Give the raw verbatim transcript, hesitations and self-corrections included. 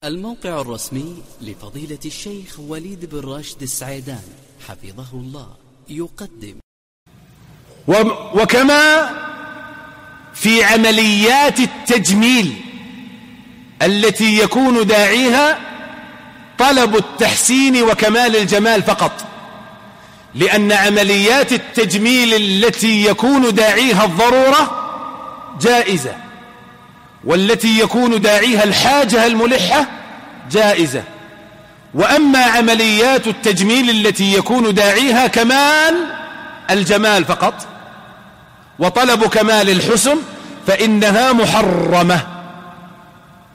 الموقع الرسمي لفضيلة الشيخ وليد بن راشد السعيدان حفظه الله يقدم. وكما في عمليات التجميل التي يكون داعيها طلب التحسين وكمال الجمال فقط، لأن عمليات التجميل التي يكون داعيها الضرورة جائزة، والتي يكون داعيها الحاجة الملحة جائزة. وأما عمليات التجميل التي يكون داعيها كمال الجمال فقط وطلب كمال الحسن فإنها محرمة.